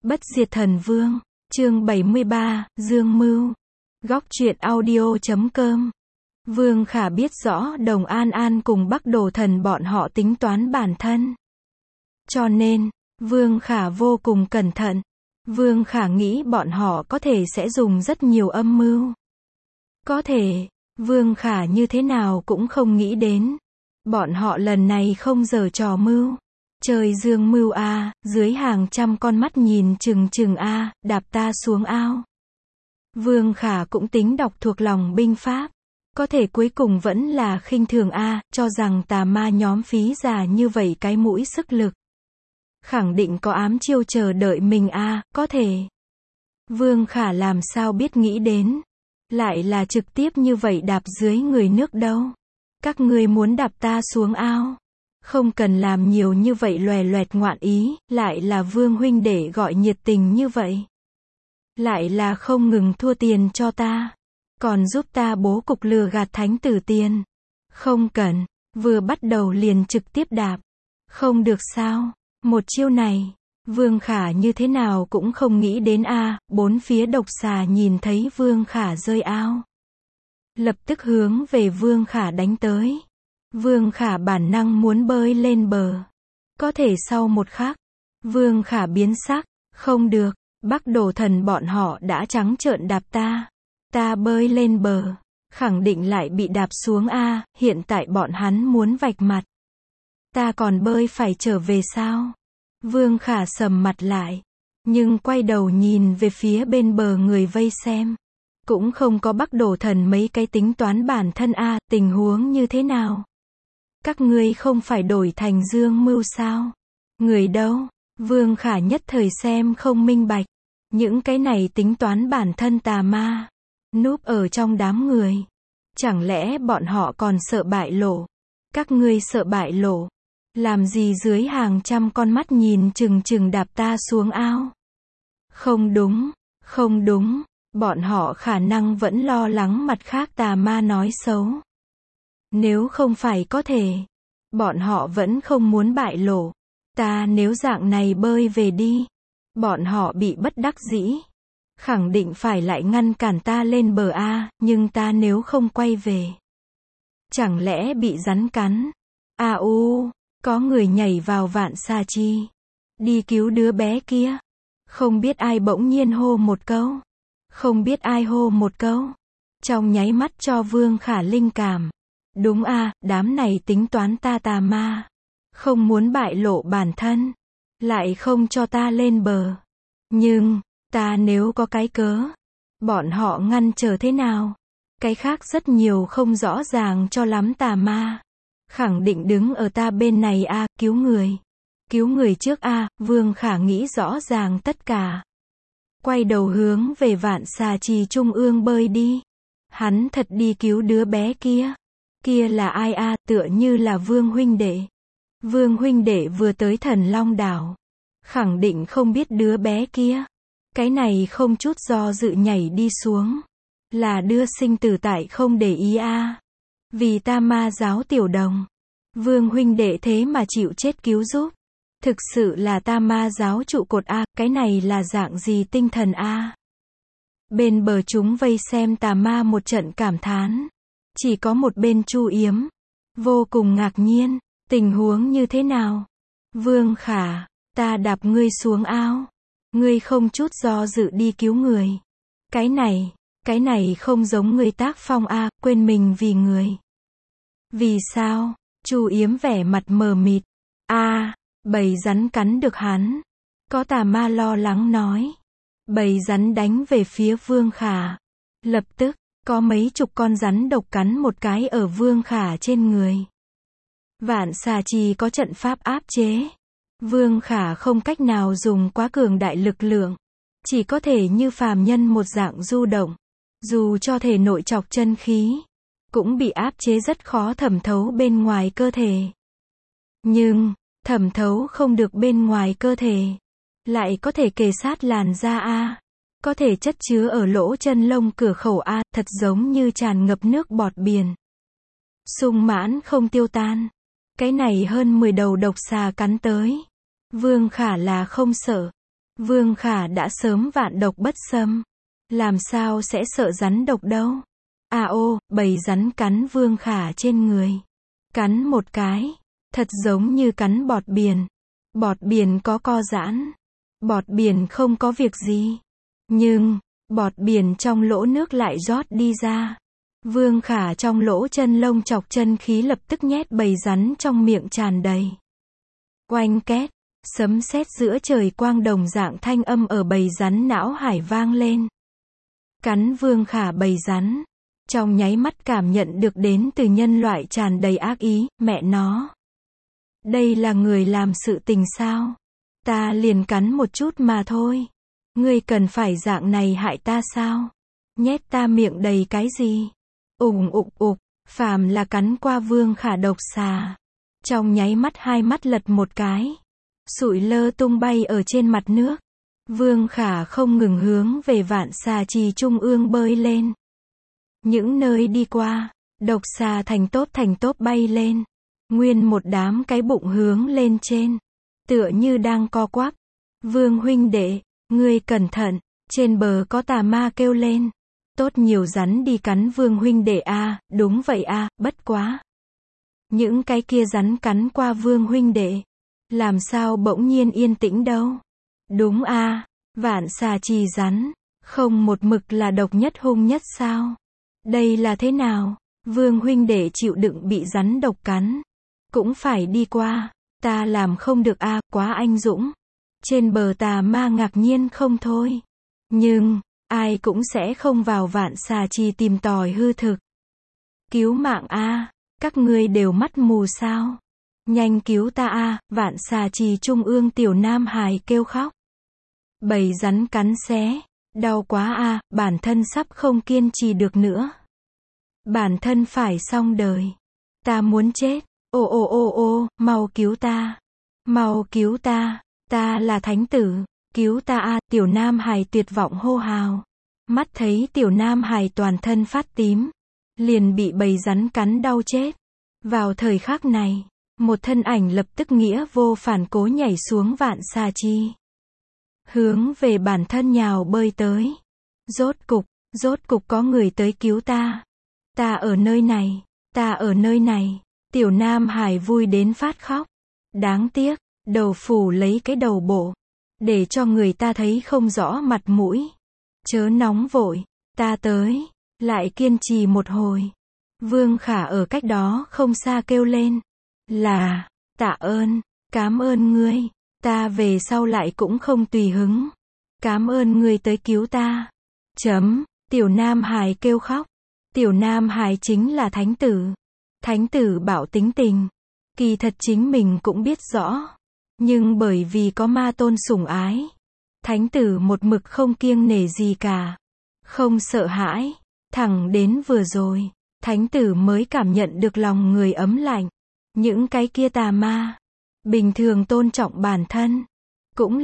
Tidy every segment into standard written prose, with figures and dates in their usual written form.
Bất diệt thần vương, chương 73, Dương Mưu. Góc truyện audio.com. Vương Khả biết rõ Đồng An An cùng Bắc Đồ Thần bọn họ tính toán bản thân. Cho nên, Vương Khả vô cùng cẩn thận. Vương Khả nghĩ bọn họ có thể sẽ dùng rất nhiều âm mưu. Có thể, Vương Khả như thế nào cũng không nghĩ đến. Bọn họ lần này không giở trò mưu. Trời dương mưu a, dưới hàng trăm con mắt nhìn chừng chừng a, đạp ta xuống ao. Vương Khả cũng tính đọc thuộc lòng binh pháp. Có thể cuối cùng vẫn là khinh thường a, cho rằng tà ma nhóm phí già như vậy cái mũi sức lực. Khẳng định có ám chiêu chờ đợi mình a, có thể. Vương Khả làm sao biết nghĩ đến. Lại là trực tiếp như vậy đạp dưới người nước đâu. Các ngươi muốn đạp ta xuống ao. Không cần làm nhiều như vậy loè loẹt ngoạn ý, lại là Vương huynh đệ gọi nhiệt tình như vậy. Lại là không ngừng thua tiền cho ta. Còn giúp ta bố cục lừa gạt thánh tử tiền. Không cần, vừa bắt đầu liền trực tiếp đạp. Không được sao, một chiêu này, Vương Khả như thế nào cũng không nghĩ đến a. Bốn phía độc xà nhìn thấy Vương Khả rơi ao. Lập tức hướng về Vương Khả đánh tới. Vương Khả bản năng muốn bơi lên bờ. Có thể sau một khắc, Vương Khả biến sắc, không được, Bắc Đồ Thần bọn họ đã trắng trợn đạp ta. Ta bơi lên bờ, khẳng định lại bị đạp xuống a, hiện tại bọn hắn muốn vạch mặt. Ta còn bơi phải trở về sao? Vương Khả sầm mặt lại, nhưng quay đầu nhìn về phía bên bờ người vây xem. Cũng không có Bắc Đồ Thần mấy cái tính toán bản thân a, tình huống như thế nào? Các ngươi không phải đổi thành Dương Mưu sao? Người đâu? Vương Khả nhất thời xem không minh bạch. Những cái này tính toán bản thân tà ma. Núp ở trong đám người. Chẳng lẽ bọn họ còn sợ bại lộ? Các ngươi sợ bại lộ. Làm gì dưới hàng trăm con mắt nhìn chừng chừng đạp ta xuống ao? Không đúng, không đúng. Bọn họ khả năng vẫn lo lắng mặt khác tà ma nói xấu. Nếu không phải có thể, bọn họ vẫn không muốn bại lộ. Ta nếu dạng này bơi về đi, bọn họ bị bất đắc dĩ. Khẳng định phải lại ngăn cản ta lên bờ a, nhưng ta nếu không quay về. Chẳng lẽ bị rắn cắn? Có người nhảy vào Vạn Xà Chi. Đi cứu đứa bé kia. Không biết ai bỗng nhiên hô một câu. Không biết ai hô một câu. Trong nháy mắt cho Vương Khả linh cảm. Đúng a, đám này tính toán ta tà ma. Không muốn bại lộ bản thân. Lại không cho ta lên bờ. Nhưng, ta nếu có cái cớ. Bọn họ ngăn trở thế nào? Cái khác rất nhiều không rõ ràng cho lắm tà ma. Khẳng định đứng ở ta bên này a, cứu người. Cứu người trước a, Vương Khả nghĩ rõ ràng tất cả. Quay đầu hướng về Vạn Xà Trì trung ương bơi đi. Hắn thật đi cứu đứa bé kia. Kia là ai a, tựa như là Vương huynh đệ. Vương huynh đệ vừa tới Thần Long đảo. Khẳng định không biết đứa bé kia. Cái này không chút do dự nhảy đi xuống. Là đưa sinh tử tại không để ý a. Vì ta ma giáo tiểu đồng. Vương huynh đệ thế mà chịu chết cứu giúp. Thực sự là ta ma giáo trụ cột a, cái này là dạng gì tinh thần a. Bên bờ chúng vây xem tà ma một trận cảm thán. Chỉ có một bên Chu Yếm. Vô cùng ngạc nhiên. Tình huống như thế nào? Vương Khả, ta đạp ngươi xuống ao. Ngươi không chút do dự đi cứu người. Cái này không giống ngươi tác phong a, quên mình vì người. Vì sao? Chu Yếm vẻ mặt mờ mịt. Bầy rắn cắn được hắn. Có tà ma lo lắng nói. Bầy rắn đánh về phía Vương Khả. Lập tức, có mấy chục con rắn độc cắn một cái ở Vương Khả trên người. Vạn Xà Trì có trận pháp áp chế. Vương Khả không cách nào dùng quá cường đại lực lượng. Chỉ có thể như phàm nhân một dạng du động. Dù cho thể nội chọc chân khí. Cũng bị áp chế rất khó thẩm thấu bên ngoài cơ thể. Nhưng, thẩm thấu không được bên ngoài cơ thể. Lại có thể kề sát làn da a. Có thể chất chứa ở lỗ chân lông cửa khẩu a, thật giống như tràn ngập nước bọt biển. Sung mãn không tiêu tan. Cái này hơn 10 đầu độc xà cắn tới. Vương Khả là không sợ. Vương Khả đã sớm vạn độc bất xâm. Làm sao sẽ sợ rắn độc đâu. À ô, bầy rắn cắn Vương Khả trên người. Cắn một cái. Thật giống như cắn bọt biển. Bọt biển có co giãn. Bọt biển không có việc gì. Nhưng, bọt biển trong lỗ nước lại rót đi ra. Vương Khả trong lỗ chân lông chọc chân khí lập tức nhét bầy rắn trong miệng tràn đầy. Oanh két, sấm sét giữa trời quang đồng dạng thanh âm ở bầy rắn não hải vang lên. Cắn Vương Khả bầy rắn. Trong nháy mắt cảm nhận được đến từ nhân loại tràn đầy ác ý, mẹ nó. Đây là người làm sự tình sao? Ta liền cắn một chút mà thôi. Ngươi cần phải dạng này hại ta sao? Nhét ta miệng đầy cái gì? Ục, phàm là cắn qua Vương Khả độc xà. Trong nháy mắt hai mắt lật một cái. Sụi lơ tung bay ở trên mặt nước. Vương Khả không ngừng hướng về Vạn Xà Trì trung ương bơi lên. Những nơi đi qua, độc xà thành tốp bay lên. Nguyên một đám cái bụng hướng lên trên. Tựa như đang co quắp. Vương huynh đệ, ngươi cẩn thận, trên bờ có tà ma kêu lên. Tốt nhiều rắn đi cắn Vương huynh đệ a, đúng vậy a, bất quá. Những cái kia rắn cắn qua Vương huynh đệ. Làm sao bỗng nhiên yên tĩnh đâu. Đúng a, Vạn Xà Trì rắn, không một mực là độc nhất hung nhất sao? Đây là thế nào? Vương huynh đệ chịu đựng bị rắn độc cắn. Cũng phải đi qua, ta làm không được a, quá anh dũng. Trên bờ tà ma ngạc nhiên không thôi. Nhưng, ai cũng sẽ không vào Vạn Xà Trì tìm tòi hư thực. Cứu mạng a, các ngươi đều mắt mù sao? Nhanh cứu ta a, Vạn Xà Trì trung ương tiểu nam hài kêu khóc. Bầy rắn cắn xé, đau quá a, bản thân sắp không kiên trì được nữa. Bản thân phải xong đời. Ta muốn chết. Ô, mau cứu ta. Mau cứu ta. Ta là thánh tử. Cứu ta a, tiểu nam hài tuyệt vọng hô hào. Mắt thấy tiểu nam hài toàn thân phát tím. Liền bị bầy rắn cắn đau chết. Vào thời khắc này, một thân ảnh lập tức nghĩa vô phản cố nhảy xuống Vạn Xà Trì. Hướng về bản thân nhào bơi tới. Rốt cục có người tới cứu ta. Ta ở nơi này. Tiểu nam hải vui đến phát khóc. Đáng tiếc, đầu phủ lấy cái đầu bộ. Để cho người ta thấy không rõ mặt mũi. Chớ nóng vội, ta tới. Lại kiên trì một hồi. Vương Khả ở cách đó không xa kêu lên. Là, tạ ơn, cám ơn ngươi. Ta về sau lại cũng không tùy hứng. Cám ơn ngươi tới cứu ta. Tiểu nam hải kêu khóc. Tiểu nam hải chính là thánh tử. Thánh tử bạo tính tình. Kỳ thật chính mình cũng biết rõ. Nhưng bởi vì có ma tôn sủng ái. Thánh tử một mực không kiêng nể gì cả. Không sợ hãi. Thẳng đến vừa rồi. Thánh tử mới cảm nhận được lòng người ấm lạnh. Những cái kia tà ma. Bình thường tôn trọng bản thân. Cũng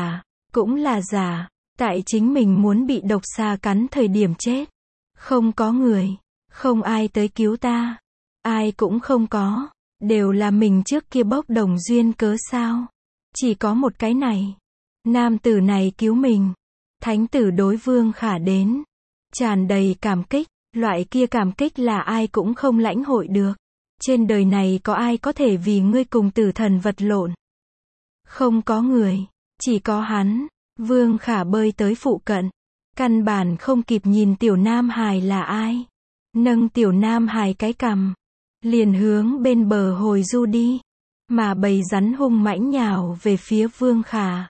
là giả. Tại chính mình muốn bị độc xà cắn thời điểm chết. Không có người. Không ai tới cứu ta. Ai cũng không có. Đều là mình trước kia bốc đồng duyên cớ sao. Chỉ có một cái này. Nam tử này cứu mình. Thánh tử đối Vương Khả đến. Tràn đầy cảm kích. Loại kia cảm kích là ai cũng không lãnh hội được. Trên đời này có ai có thể vì ngươi cùng tử thần vật lộn. Không có người. Chỉ có hắn. Vương Khả bơi tới phụ cận. Căn bản không kịp nhìn tiểu nam hài là ai. Nâng tiểu nam hài cái cằm. Liền hướng bên bờ hồi du đi. Mà bầy rắn hung mãnh nhào về phía Vương Khả.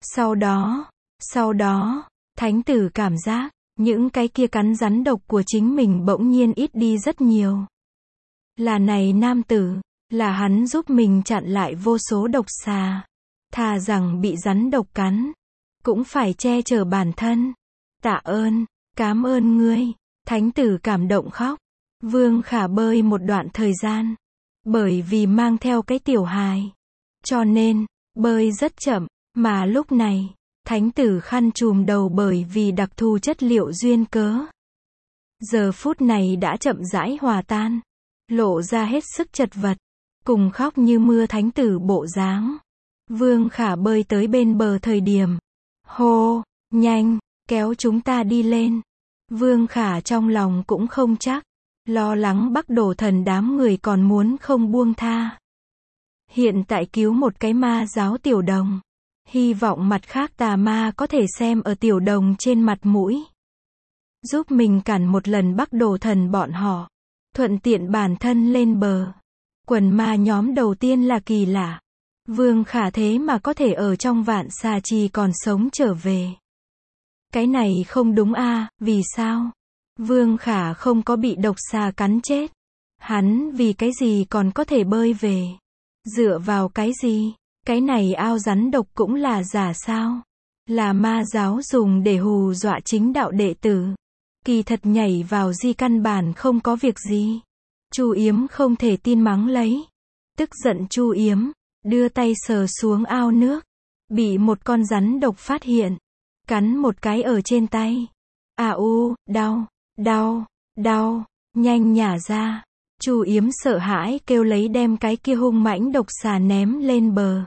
Sau đó, thánh tử cảm giác, những cái kia cắn rắn độc của chính mình bỗng nhiên ít đi rất nhiều. Là này nam tử, là hắn giúp mình chặn lại vô số độc xà. Thà rằng bị rắn độc cắn, cũng phải che chở bản thân. Tạ ơn, cám ơn ngươi. Thánh tử cảm động khóc. Vương Khả bơi một đoạn thời gian. Bởi vì mang theo cái tiểu hài. Cho nên, bơi rất chậm. Mà lúc này, thánh tử khăn trùm đầu bởi vì đặc thù chất liệu duyên cớ. Giờ phút này đã chậm rãi hòa tan. Lộ ra hết sức chật vật. Cùng khóc như mưa thánh tử bộ dáng. Vương Khả bơi tới bên bờ thời điểm. Hô, nhanh, kéo chúng ta đi lên. Vương Khả trong lòng cũng không chắc, lo lắng Bắc Đồ Thần đám người còn muốn không buông tha. Hiện tại cứu một cái ma giáo tiểu đồng, hy vọng mặt khác tà ma có thể xem ở tiểu đồng trên mặt mũi, giúp mình cản một lần Bắc Đồ Thần bọn họ, thuận tiện bản thân lên bờ. Quần ma nhóm đầu tiên là kỳ lạ. Vương Khả thế mà có thể ở trong Vạn Xà Trì còn sống trở về. Cái này không đúng a, vì sao? Vương Khả không có bị độc xà cắn chết. Hắn vì cái gì còn có thể bơi về? Dựa vào cái gì? Cái này ao rắn độc cũng là giả sao? Là ma giáo dùng để hù dọa chính đạo đệ tử. Kỳ thật nhảy vào di căn bản không có việc gì. Chu Yếm không thể tin mắng lấy. Tức giận Chu Yếm, đưa tay sờ xuống ao nước. Bị một con rắn độc phát hiện. Cắn một cái ở trên tay. Đau, đau, đau, nhanh nhả ra. Chu Yếm sợ hãi kêu lấy đem cái kia hung mãnh độc xà ném lên bờ.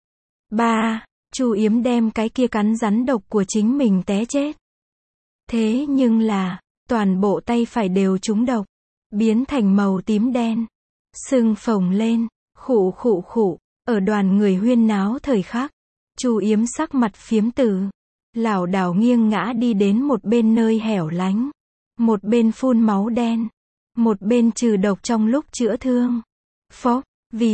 Chu Yếm đem cái kia cắn rắn độc của chính mình té chết. Thế nhưng là, toàn bộ tay phải đều trúng độc, biến thành màu tím đen, sưng phồng lên, khụ khụ khụ. Ở đoàn người huyên náo thời khắc, Chu Yếm sắc mặt phiếm tử, lảo đảo nghiêng ngã đi đến một bên nơi hẻo lánh, một bên phun máu đen, một bên trừ độc trong lúc chữa thương. Phốc,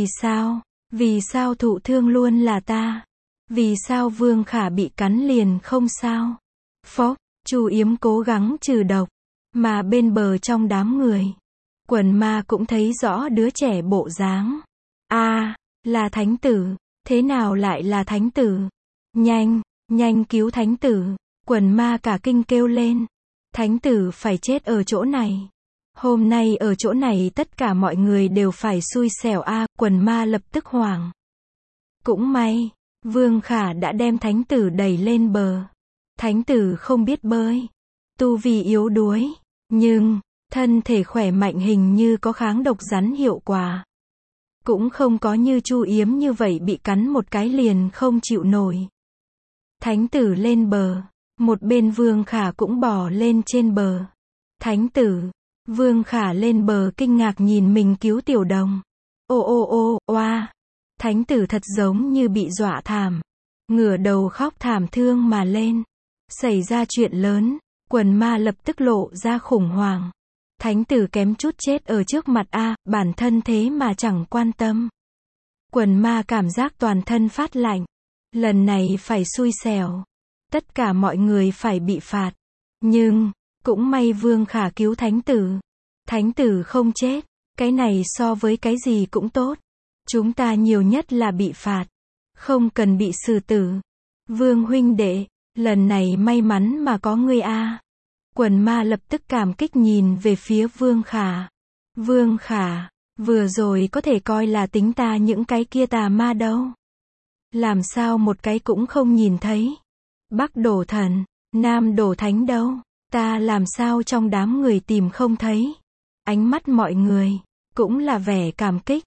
vì sao thụ thương luôn là ta? Vì sao Vương Khả bị cắn liền không sao? Phốc, Chu Yếm cố gắng trừ độc, mà bên bờ trong đám người, quần ma cũng thấy rõ đứa trẻ bộ dáng. Là thánh tử, thế nào lại là thánh tử? Nhanh cứu thánh tử, quần ma cả kinh kêu lên. Thánh tử phải chết ở chỗ này. Hôm nay ở chỗ này tất cả mọi người đều phải xui xẻo quần ma lập tức hoảng. Cũng may, Vương Khả đã đem thánh tử đẩy lên bờ. Thánh tử không biết bơi, tu vi yếu đuối, nhưng thân thể khỏe mạnh hình như có kháng độc rắn hiệu quả. Cũng không có như Chu Yếm như vậy bị cắn một cái liền không chịu nổi. Thánh tử lên bờ, một bên Vương Khả cũng bò lên trên bờ. Thánh tử, Vương Khả lên bờ kinh ngạc nhìn mình cứu tiểu đồng. Oa, thánh tử thật giống như bị dọa thảm, ngửa đầu khóc thảm thương mà lên. Xảy ra chuyện lớn, quần ma lập tức lộ ra khủng hoảng. Thánh tử kém chút chết ở trước mặt bản thân thế mà chẳng quan tâm. Quần ma cảm giác toàn thân phát lạnh. Lần này phải xui xẻo. Tất cả mọi người phải bị phạt. Nhưng, cũng may Vương Khả cứu thánh tử. Thánh tử không chết. Cái này so với cái gì cũng tốt. Chúng ta nhiều nhất là bị phạt. Không cần bị xử tử. Vương huynh đệ, lần này may mắn mà có ngươi Quần ma lập tức cảm kích nhìn về phía Vương Khả. Vương Khả, vừa rồi có thể coi là tính ta những cái kia tà ma đâu. Làm sao một cái cũng không nhìn thấy. Bắc Đồ Thần, Nam Đồ Thánh đâu. Ta làm sao trong đám người tìm không thấy. Ánh mắt mọi người, cũng là vẻ cảm kích.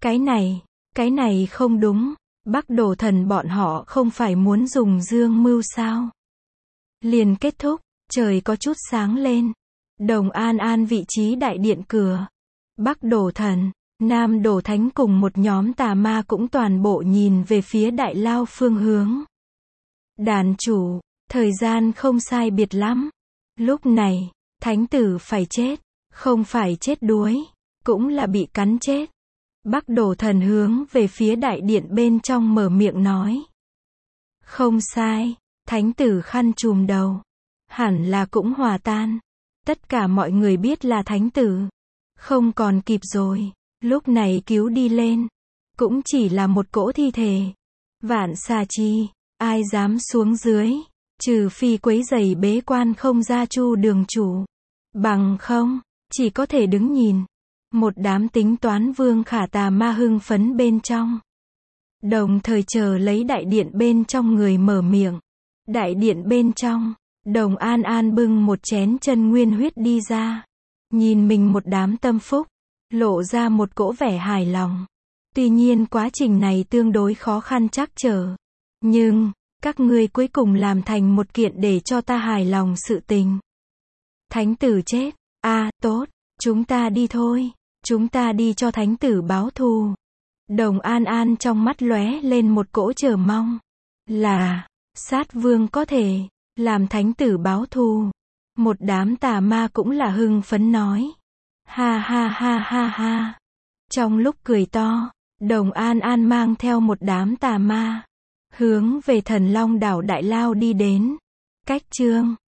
Cái này không đúng. Bắc Đồ Thần bọn họ không phải muốn dùng dương mưu sao. Liền kết thúc. Trời có chút sáng lên. Đồng An vị trí đại điện cửa. Bắc Đồ Thần, Nam Đồ Thánh cùng một nhóm tà ma cũng toàn bộ nhìn về phía đại lao phương hướng. Đàn chủ, thời gian không sai biệt lắm. Lúc này, thánh tử phải chết. Không phải chết đuối, cũng là bị cắn chết. Bắc Đồ Thần hướng về phía đại điện bên trong mở miệng nói. Không sai, thánh tử khăn trùm đầu. Hẳn là cũng hòa tan. Tất cả mọi người biết là thánh tử. Không còn kịp rồi. Lúc này cứu đi lên. Cũng chỉ là một cỗ thi thể. Vạn Xà Trì, ai dám xuống dưới. Trừ phi quấy rầy bế quan không ra Chu đường chủ. Bằng không, chỉ có thể đứng nhìn. Một đám tính toán Vương Khả tà ma hưng phấn bên trong. Đồng thời chờ lấy đại điện bên trong người mở miệng. Đại điện bên trong. Đồng An bưng một chén chân nguyên huyết đi ra. Nhìn mình một đám tâm phúc. Lộ ra một cỗ vẻ hài lòng. Tuy nhiên quá trình này tương đối khó khăn trắc trở. Nhưng, Các ngươi cuối cùng làm thành một kiện để cho ta hài lòng sự tình. Thánh tử chết. Tốt. Chúng ta đi thôi. Chúng ta đi cho thánh tử báo thù. Đồng An An trong mắt lóe lên một cỗ chờ mong. Là, sát vương có thể làm thánh tử báo thù. Một đám tà ma cũng là hưng phấn nói. Ha ha ha ha ha. Trong lúc cười to, Đồng An An mang theo một đám tà ma, hướng về Thần Long đảo đại lao đi đến. Cách chương